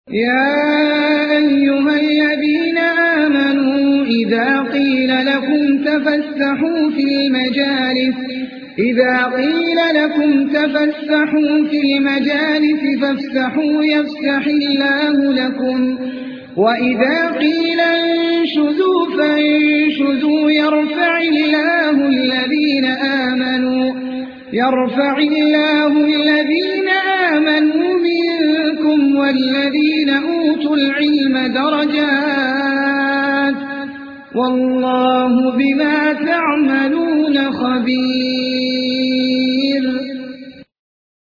या अय्युहल्लज़ीना आमनू इज़ा क़ीला लकुम तफ़स्सहू फ़िल मजालिस फ़फ़्सहू यफ़्सहिल्लाहु लकुम वइज़ा क़ीला इंशुज़ू फ़ंशुज़ू यरफ़इल्लाहु الذين آمنوا منكم والذين أوتوا العلم درجات والله بما تعملون خبير।